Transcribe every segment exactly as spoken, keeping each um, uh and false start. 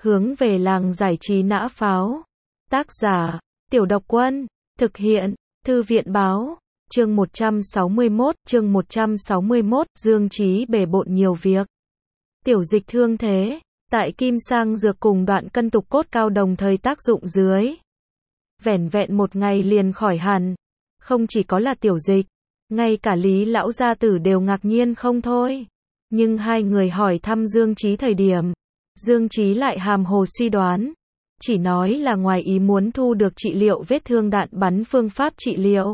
Hướng về làng giải trí nã pháo. Tác giả, Tiểu Độc Quân. Thực hiện, Thư viện báo. Chương một trăm sáu mươi mốt, chương một trăm sáu mươi mốt, Dương Chí bề bộn nhiều việc. Tiểu Dịch thương thế, tại Kim Sang dược cùng đoạn cân tục cốt cao đồng thời tác dụng dưới. Vẻn vẹn một ngày liền khỏi hẳn. Không chỉ có là Tiểu Dịch, ngay cả Lý lão gia tử đều ngạc nhiên không thôi. Nhưng hai người hỏi thăm Dương Chí thời điểm, Dương Chí lại hàm hồ suy đoán, chỉ nói là ngoài ý muốn thu được trị liệu vết thương đạn bắn phương pháp trị liệu.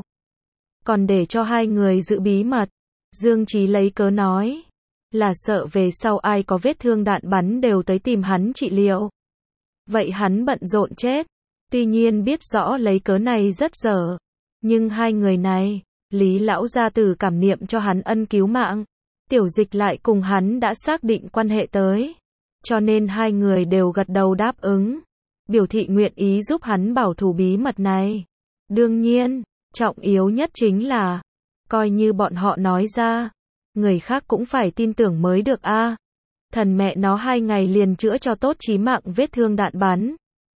Còn để cho hai người giữ bí mật, Dương Chí lấy cớ nói là sợ về sau ai có vết thương đạn bắn đều tới tìm hắn trị liệu. Vậy hắn bận rộn chết. Tuy nhiên biết rõ lấy cớ này rất dở, nhưng hai người này, Lý lão gia tử cảm niệm cho hắn ân cứu mạng, Tiểu Dịch lại cùng hắn đã xác định quan hệ tới, cho nên hai người đều gật đầu đáp ứng, biểu thị nguyện ý giúp hắn bảo thủ bí mật này. Đương nhiên, trọng yếu nhất chính là, coi như bọn họ nói ra, người khác cũng phải tin tưởng mới được a. À, thần mẹ nó hai ngày liền chữa cho tốt chí mạng vết thương đạn bắn,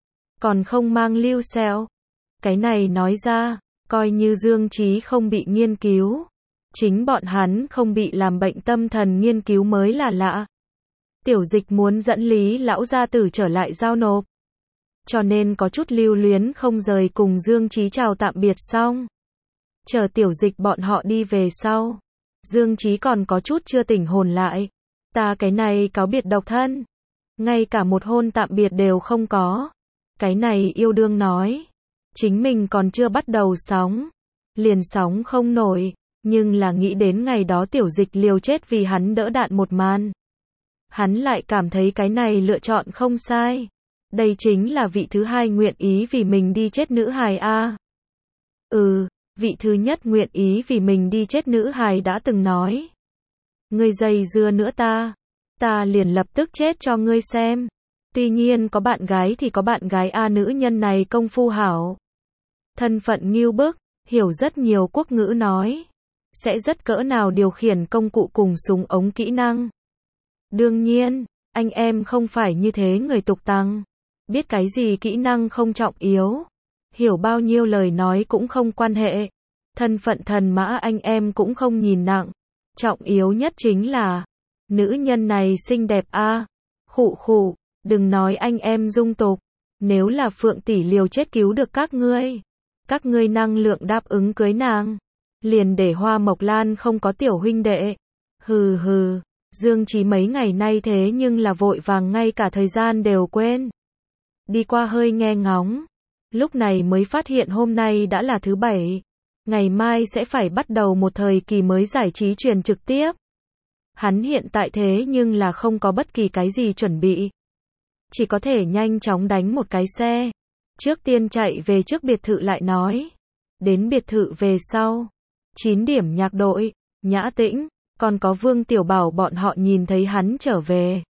còn không mang lưu xeo. Cái này nói ra, coi như Dương Chí không bị nghiên cứu, chính bọn hắn không bị làm bệnh tâm thần nghiên cứu mới là lạ. Tiểu Dịch muốn dẫn Lý lão gia tử trở lại giao nộp, cho nên có chút lưu luyến không rời cùng Dương Chí chào tạm biệt xong. Chờ Tiểu Dịch bọn họ đi về sau, Dương Chí còn có chút chưa tỉnh hồn lại. Ta cái này cáo biệt độc thân, ngay cả một hôn tạm biệt đều không có. Cái này yêu đương nói, chính mình còn chưa bắt đầu sóng, liền sóng không nổi, nhưng là nghĩ đến ngày đó Tiểu Dịch liều chết vì hắn đỡ đạn một màn. Hắn lại cảm thấy cái này lựa chọn không sai. Đây chính là vị thứ hai nguyện ý vì mình đi chết nữ hài a. Ừ, vị thứ nhất nguyện ý vì mình đi chết nữ hài đã từng nói. Ngươi dây dưa nữa ta, ta liền lập tức chết cho ngươi xem. Tuy nhiên có bạn gái thì có bạn gái a, nữ nhân này công phu hảo. Thân phận ngưu bức, hiểu rất nhiều quốc ngữ nói. Sẽ rất cỡ nào điều khiển công cụ cùng súng ống kỹ năng. Đương nhiên, anh em không phải như thế người tục tăng. Biết cái gì kỹ năng không trọng yếu. Hiểu bao nhiêu lời nói cũng không quan hệ. Thân phận thần mã anh em cũng không nhìn nặng. Trọng yếu nhất chính là, nữ nhân này xinh đẹp a. À. Khụ khụ, đừng nói anh em dung tục. Nếu là Phượng tỷ liều chết cứu được các ngươi, các ngươi năng lượng đáp ứng cưới nàng, liền để Hoa Mộc Lan không có tiểu huynh đệ. Hừ hừ, Dương Chí mấy ngày nay thế nhưng là vội vàng ngay cả thời gian đều quên. Đi qua hơi nghe ngóng, lúc này mới phát hiện hôm nay đã là thứ bảy, ngày mai sẽ phải bắt đầu một thời kỳ mới giải trí truyền trực tiếp. Hắn hiện tại thế nhưng là không có bất kỳ cái gì chuẩn bị, chỉ có thể nhanh chóng đánh một cái xe, trước tiên chạy về trước biệt thự lại nói. Đến biệt thự về sau, chín điểm nhạc đội, Nhã Tĩnh, còn có Vương Tiểu Bảo bọn họ nhìn thấy hắn trở về,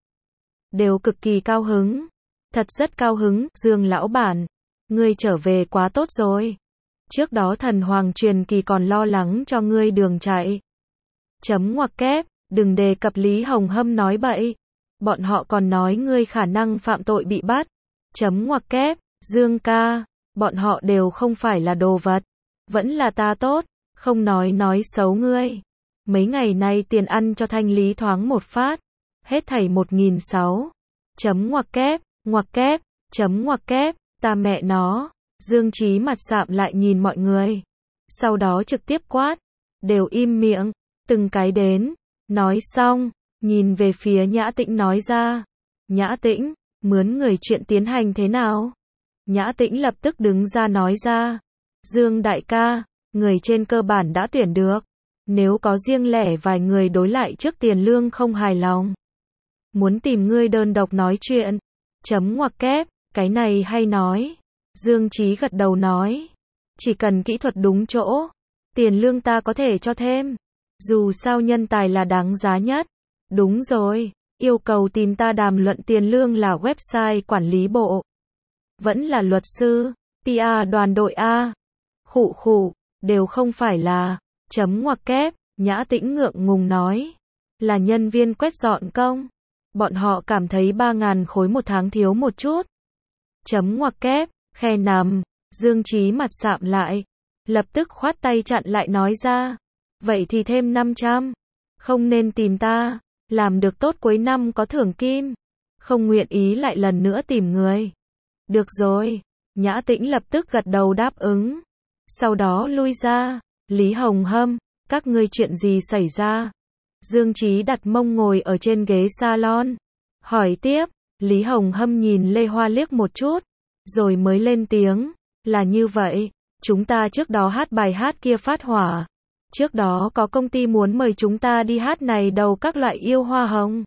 đều cực kỳ cao hứng. Thật rất cao hứng, Dương lão bản, ngươi trở về quá tốt rồi. Trước đó thần hoàng truyền kỳ còn lo lắng cho ngươi đường chạy. Chấm ngoặc kép, đừng đề cập Lý Hồng Hâm nói bậy. Bọn họ còn nói ngươi khả năng phạm tội bị bắt. Chấm ngoặc kép, Dương ca, bọn họ đều không phải là đồ vật. Vẫn là ta tốt, không nói nói xấu ngươi. Mấy ngày nay tiền ăn cho thanh lý thoáng một phát. Hết thảy một nghìn sáu trăm. Chấm ngoặc kép, ngoặc kép, chấm ngoặc kép, ta mẹ nó. Dương Chí mặt sạm lại nhìn mọi người. Sau đó trực tiếp quát. Đều im miệng, từng cái đến. Nói xong, nhìn về phía Nhã Tĩnh nói ra. Nhã Tĩnh, mướn người chuyện tiến hành thế nào? Nhã Tĩnh lập tức đứng ra nói ra. Dương đại ca, người trên cơ bản đã tuyển được. Nếu có riêng lẻ vài người đối lại trước tiền lương không hài lòng, muốn tìm ngươi đơn độc nói chuyện. Chấm ngoặc kép, cái này hay nói. Dương Chí gật đầu nói. Chỉ cần kỹ thuật đúng chỗ, tiền lương ta có thể cho thêm. Dù sao nhân tài là đáng giá nhất. Đúng rồi, yêu cầu tìm ta đàm luận tiền lương là website quản lý bộ. Vẫn là luật sư, pê e đoàn đội A. Khụ khụ, đều không phải là. Chấm ngoặc kép, Nhã Tĩnh ngượng ngùng nói. Là nhân viên quét dọn công. Bọn họ cảm thấy ba ngàn khối một tháng thiếu một chút. Chấm ngoặc kép, khe nằm, Dương Chí mặt sạm lại, lập tức khoát tay chặn lại nói ra. Vậy thì thêm năm trăm, không nên tìm ta, làm được tốt cuối năm có thưởng kim, không nguyện ý lại lần nữa tìm người. Được rồi, Nhã Tĩnh lập tức gật đầu đáp ứng, sau đó lui ra. Lý Hồng Hâm, các ngươi chuyện gì xảy ra? Dương Chí đặt mông ngồi ở trên ghế salon, hỏi tiếp. Lý Hồng Hâm nhìn Lê Hoa liếc một chút, rồi mới lên tiếng, là như vậy, chúng ta trước đó hát bài hát kia phát hỏa. Trước đó có công ty muốn mời chúng ta đi hát này đầu các loại yêu hoa hồng.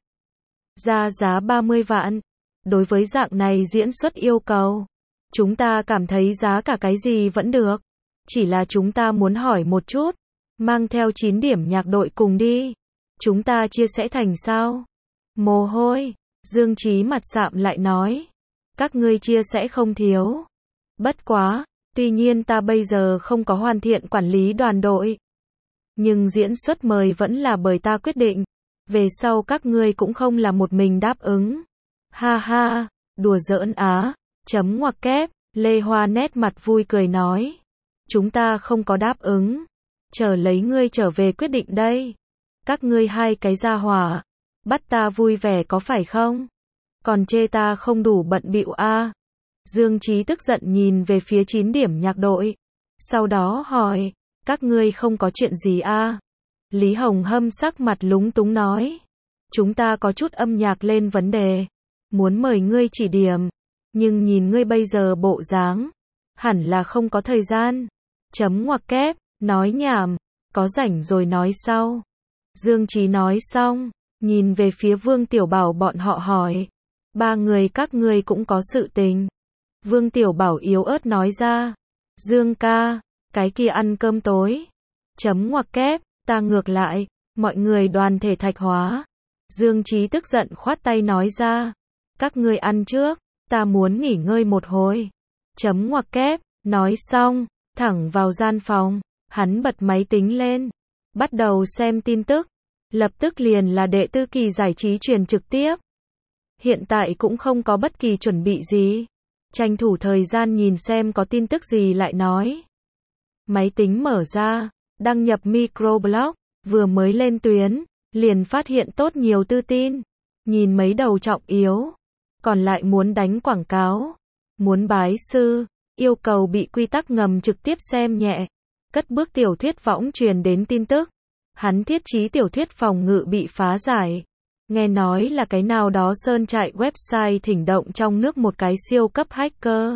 Ra giá ba mươi vạn. Đối với dạng này diễn xuất yêu cầu, chúng ta cảm thấy giá cả cái gì vẫn được. Chỉ là chúng ta muốn hỏi một chút, mang theo chín điểm nhạc đội cùng đi. Chúng ta chia sẻ thành sao? Mồ hôi, Dương Chí mặt sạm lại nói. Các ngươi chia sẻ không thiếu. Bất quá, tuy nhiên ta bây giờ không có hoàn thiện quản lý đoàn đội. Nhưng diễn xuất mời vẫn là bởi ta quyết định. Về sau các ngươi cũng không là một mình đáp ứng. Ha ha, đùa giỡn á. Chấm ngoặc kép, Lê Hoa nét mặt vui cười nói. Chúng ta không có đáp ứng. Chờ lấy ngươi trở về quyết định đây. Các ngươi hai cái gia hỏa. Bắt ta vui vẻ có phải không? Còn chê ta không đủ bận bịu a? À? Dương Chí tức giận nhìn về phía chín điểm nhạc đội. Sau đó hỏi. Các ngươi không có chuyện gì a? À? Lý Hồng Hâm sắc mặt lúng túng nói. Chúng ta có chút âm nhạc lên vấn đề. Muốn mời ngươi chỉ điểm. Nhưng nhìn ngươi bây giờ bộ dáng. Hẳn là không có thời gian. Chấm ngoặc kép, nói nhảm. Có rảnh rồi nói sau. Dương Chí nói xong. Nhìn về phía Vương Tiểu Bảo bọn họ hỏi. Ba người các ngươi cũng có sự tình. Vương Tiểu Bảo yếu ớt nói ra. Dương ca, cái kia ăn cơm tối. Chấm ngoặc kép, ta ngược lại, mọi người đoàn thể thạch hóa. Dương Chí tức giận khoát tay nói ra. Các ngươi ăn trước, ta muốn nghỉ ngơi một hồi. Chấm ngoặc kép, nói xong, thẳng vào gian phòng, hắn bật máy tính lên. Bắt đầu xem tin tức. Lập tức liền là đệ tư kỳ giải trí truyền trực tiếp. Hiện tại cũng không có bất kỳ chuẩn bị gì. Tranh thủ thời gian nhìn xem có tin tức gì lại nói. Máy tính mở ra, đăng nhập microblog, vừa mới lên tuyến, liền phát hiện tốt nhiều tư tin. Nhìn mấy đầu trọng yếu, còn lại muốn đánh quảng cáo, muốn bái sư, yêu cầu bị quy tắc ngầm trực tiếp xem nhẹ. Cất bước tiểu thuyết võng truyền đến tin tức. Hắn thiết trí tiểu thuyết phòng ngự bị phá giải. Nghe nói là cái nào đó sơn trại website thỉnh động trong nước một cái siêu cấp hacker.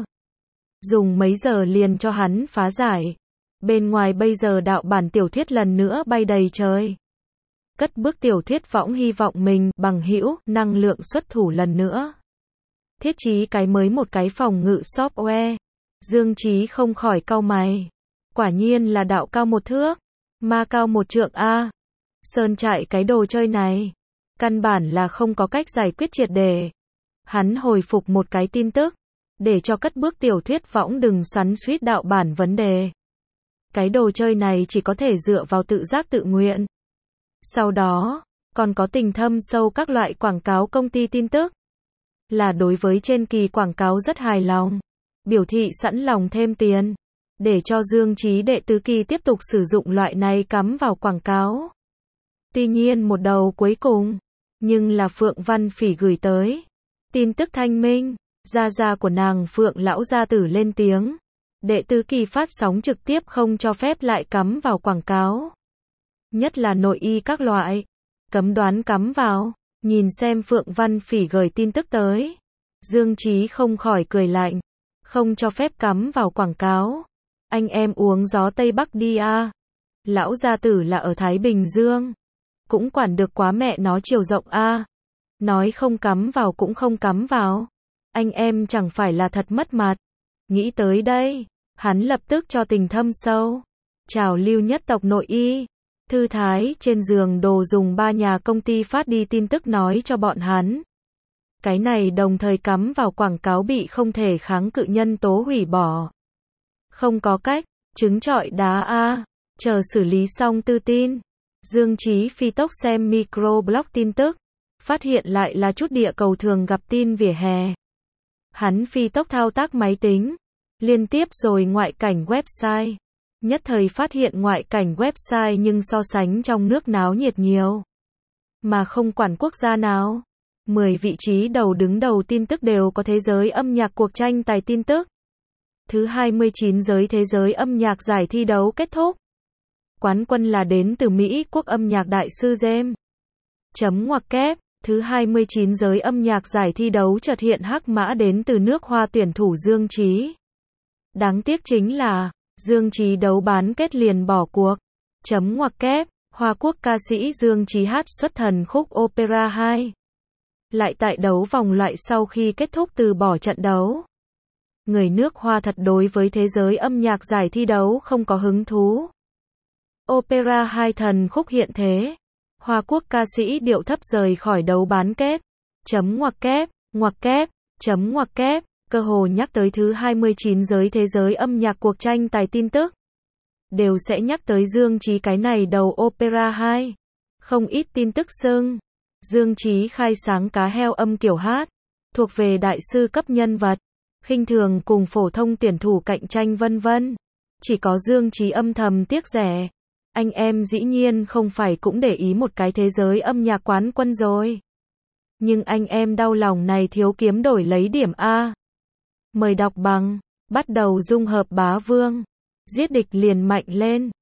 Dùng mấy giờ liền cho hắn phá giải. Bên ngoài bây giờ đạo bản tiểu thuyết lần nữa bay đầy trời. Cất bước tiểu thuyết võng hy vọng mình bằng hữu năng lượng xuất thủ lần nữa. Thiết trí cái mới một cái phòng ngự software. Dương Chí không khỏi cau mày. Quả nhiên là đạo cao một thước. Ma cao một trượng a. Sơn trại cái đồ chơi này. Căn bản là không có cách giải quyết triệt đề. Hắn hồi phục một cái tin tức. Để cho cất bước tiểu thuyết võng đừng xoắn xuýt đạo bản vấn đề. Cái đồ chơi này chỉ có thể dựa vào tự giác tự nguyện. Sau đó, còn có tình thâm sâu các loại quảng cáo công ty tin tức. Là đối với trên kỳ quảng cáo rất hài lòng. Biểu thị sẵn lòng thêm tiền. Để cho Dương Chí đệ tứ kỳ tiếp tục sử dụng loại này cắm vào quảng cáo. Tuy nhiên một đầu cuối cùng, nhưng là Phượng Văn Phỉ gửi tới. Tin tức thanh minh, gia gia của nàng Phượng lão gia tử lên tiếng. Đệ tứ kỳ phát sóng trực tiếp không cho phép lại cắm vào quảng cáo. Nhất là nội y các loại. Cấm đoán cắm vào, nhìn xem Phượng Văn Phỉ gửi tin tức tới. Dương Chí không khỏi cười lạnh. Không cho phép cắm vào quảng cáo. Anh em uống gió Tây Bắc đi a. Lão gia tử là ở Thái Bình Dương. Cũng quản được quá mẹ nó chiều rộng a. Nói không cắm vào cũng không cắm vào. Anh em chẳng phải là thật mất mặt. Nghĩ tới đây, hắn lập tức cho tình thâm sâu. Chào lưu nhất tộc nội y. Thư thái trên giường đồ dùng ba nhà công ty phát đi tin tức nói cho bọn hắn. Cái này đồng thời cắm vào quảng cáo bị không thể kháng cự nhân tố hủy bỏ. Không có cách, trứng trọi đá a. Chờ xử lý xong tư tin. Dương Chí phi tốc xem microblog tin tức. phát hiện lại là chút địa cầu thường gặp tin vỉa hè. Hắn phi tốc thao tác máy tính, liên tiếp rồi ngoại cảnh website. Nhất thời phát hiện ngoại cảnh website nhưng so sánh trong nước náo nhiệt nhiều. Mà không quản quốc gia nào. mười vị trí đầu đứng đầu tin tức đều có thế giới âm nhạc cuộc tranh tài tin tức. Thứ hai mươi chín giới thế giới âm nhạc giải thi đấu kết thúc. Quán quân là đến từ Mỹ quốc âm nhạc đại sư James. Chấm ngoặc kép. Thứ hai mươi chín giới âm nhạc giải thi đấu chợt hiện hắc mã đến từ nước Hoa tuyển thủ Dương Chí. Đáng tiếc chính là, Dương Chí đấu bán kết liền bỏ cuộc. Chấm ngoặc kép. Hoa quốc ca sĩ Dương Chí hát xuất thần khúc Opera hai. Lại tại đấu vòng loại sau khi kết thúc từ bỏ trận đấu. Người nước Hoa thật đối với thế giới âm nhạc giải thi đấu không có hứng thú. Opera hai thần khúc hiện thế. Hoa quốc ca sĩ điệu thấp rời khỏi đấu bán kết. Chấm ngoặc kép, ngoặc kép, chấm ngoặc kép, cơ hồ nhắc tới thứ hai mươi chín giới thế giới âm nhạc cuộc tranh tài tin tức. Đều sẽ nhắc tới Dương Chí cái này đầu Opera hai. Không ít tin tức xưng. Dương Chí khai sáng cá heo âm kiểu hát. Thuộc về đại sư cấp nhân vật. Khinh thường cùng phổ thông tuyển thủ cạnh tranh vân vân. Chỉ có Dương Chí âm thầm tiếc rẻ. Anh em dĩ nhiên không phải cũng để ý một cái thế giới âm nhạc quán quân rồi. Nhưng anh em đau lòng này thiếu kiếm đổi lấy điểm A. Mời đọc bằng. Bắt đầu dung hợp bá vương. Giết địch liền mạnh lên.